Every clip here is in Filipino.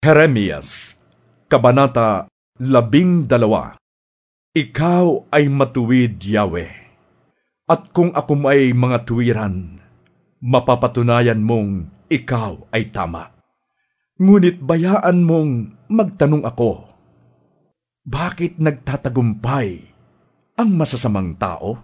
Jeremias, Kabanata 12. Ikaw ay matuwid, Yahweh, at kung ako may mga tuwiran, mapapatunayan mong ikaw ay tama. Ngunit bayaan mong magtanong ako, bakit nagtatagumpay ang masasamang tao?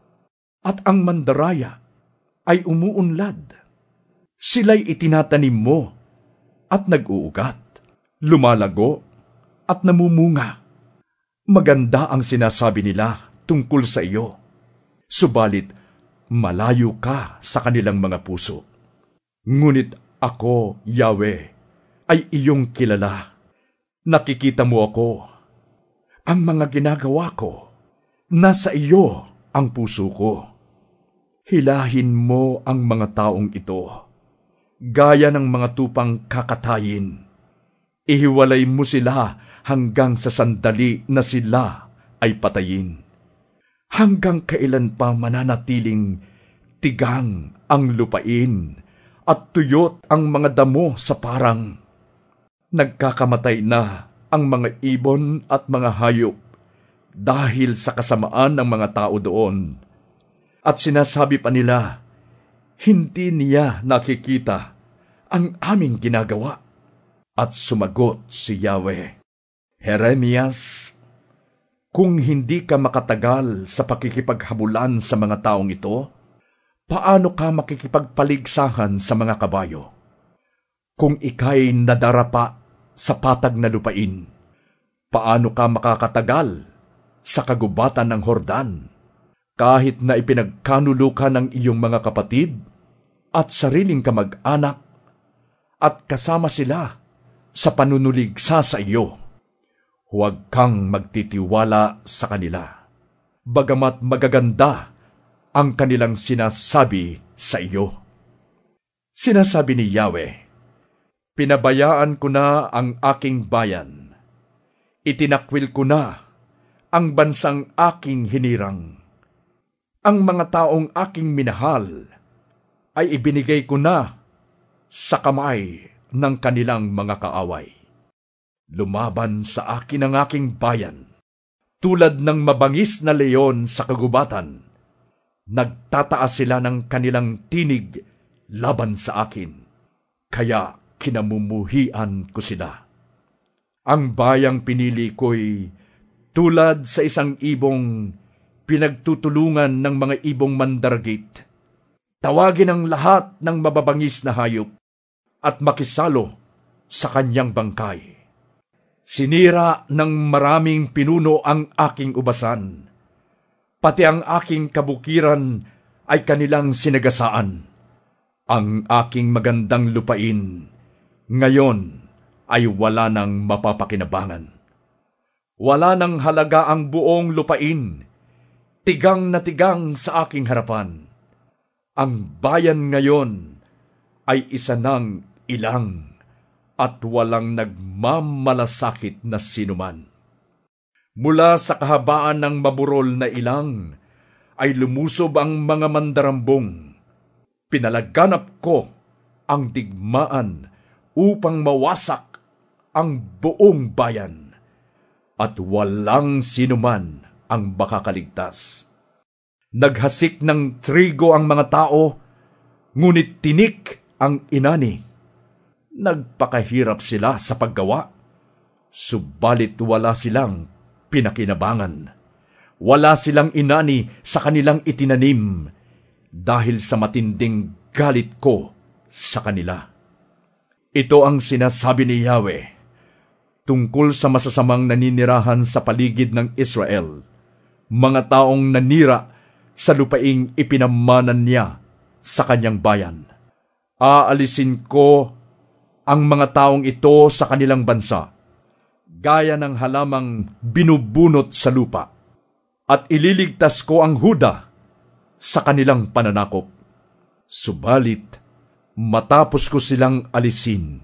At ang mandaraya ay umuunlad. Sila'y itinatanim mo at nag-uugat, lumalago at namumunga. Maganda ang sinasabi nila tungkol sa iyo, subalit malayo ka sa kanilang mga puso. Ngunit ako, Yahweh, ay iyong kilala. Nakikita mo ako. Ang mga ginagawa ko, nasa iyo ang puso ko. Hilahin mo ang mga taong ito, gaya ng mga tupang kakatayin. Ihiwalay mo sila hanggang sa sandali na sila ay patayin. Hanggang kailan pa mananatiling tigang ang lupain at tuyot ang mga damo sa parang? Nagkakamatay na ang mga ibon at mga hayop dahil sa kasamaan ng mga tao doon. At sinasabi pa nila, hindi niya nakikita ang aming ginagawa. At sumagot si Yahweh, Jeremias, kung hindi ka makatagal sa pakikipaghabulan sa mga taong ito, paano ka makikipagpaligsahan sa mga kabayo? Kung ika'y nadarapa sa patag na lupain, paano ka makakatagal sa kagubatan ng Hordan? Kahit na ipinagkanulukan ng iyong mga kapatid at sariling kamag-anak at kasama sila sa panunuligsa sa iyo, huwag kang magtitiwala sa kanila, bagamat magaganda ang kanilang sinasabi sa iyo. Sinasabi ni Yahweh, pinabayaan ko na ang aking bayan, itinakwil ko na ang bansang aking hinirang. Ang mga taong aking minahal ay ibinigay ko na sa kamay ng kanilang mga kaaway. Lumaban sa akin ang aking bayan, tulad ng mabangis na leon sa kagubatan. Nagtataas sila ng kanilang tinig laban sa akin, kaya kinamumuhian ko sila. Ang bayang pinili ko'y tulad sa isang ibong pinagtutulungan ng mga ibong mandaragit. Tawagin ang lahat ng mababangis na hayop at makisalo sa kanyang bangkay. Sinira ng maraming pinuno ang aking ubasan, pati ang aking kabukiran ay kanilang sinagasaan. Ang aking magandang lupain ngayon ay wala nang mapapakinabangan. Wala nang halaga ang buong lupain, tigang na tigang sa aking harapan. Ang bayan ngayon ay isa ng ilang at walang nagmamalasakit na sinuman. Mula sa kahabaan ng maburol na ilang ay lumusob ang mga mandarambong. Pinalaganap ko ang digmaan upang mawasak ang buong bayan at walang sinuman ang makakaligtas. Naghasik ng trigo ang mga tao, ngunit tinik ang inani. Nagpakahirap sila sa paggawa, subalit wala silang pinakinabangan. Wala silang inani sa kanilang itinanim dahil sa matinding galit ko sa kanila. Ito ang sinasabi ni Yahweh tungkol sa masasamang naninirahan sa paligid ng Israel, mga taong nanira sa lupaing ipinamanan niya sa kanyang bayan. Aalisin ko ang mga taong ito sa kanilang bansa, gaya ng halamang binubunot sa lupa, at ililigtas ko ang Huda sa kanilang pananakop. Subalit, matapos ko silang alisin,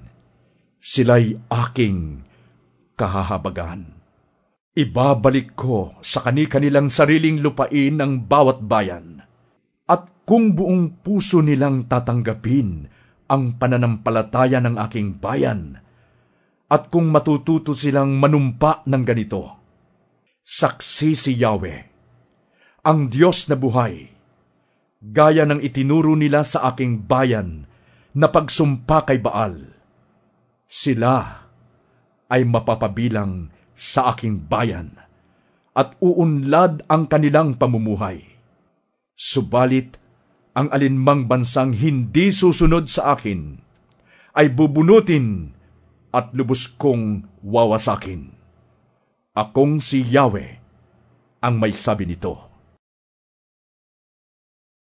sila'y aking kahahabagan. Ibabalik ko sa kanilang sariling lupain ang bawat bayan, at kung buong puso nilang tatanggapin ang pananampalataya ng aking bayan at kung matututo silang manumpa ng ganito, saksi si Yahweh, ang Diyos na buhay, gaya ng itinuro nila sa aking bayan na pagsumpa kay Baal. Sila ay mapapabilang sa aking bayan at uunlad ang kanilang pamumuhay. Subalit, ang alinmang bansang hindi susunod sa akin ay bubunutin at lubos kong wawasakin. Akong si Yahweh ang may sabi nito.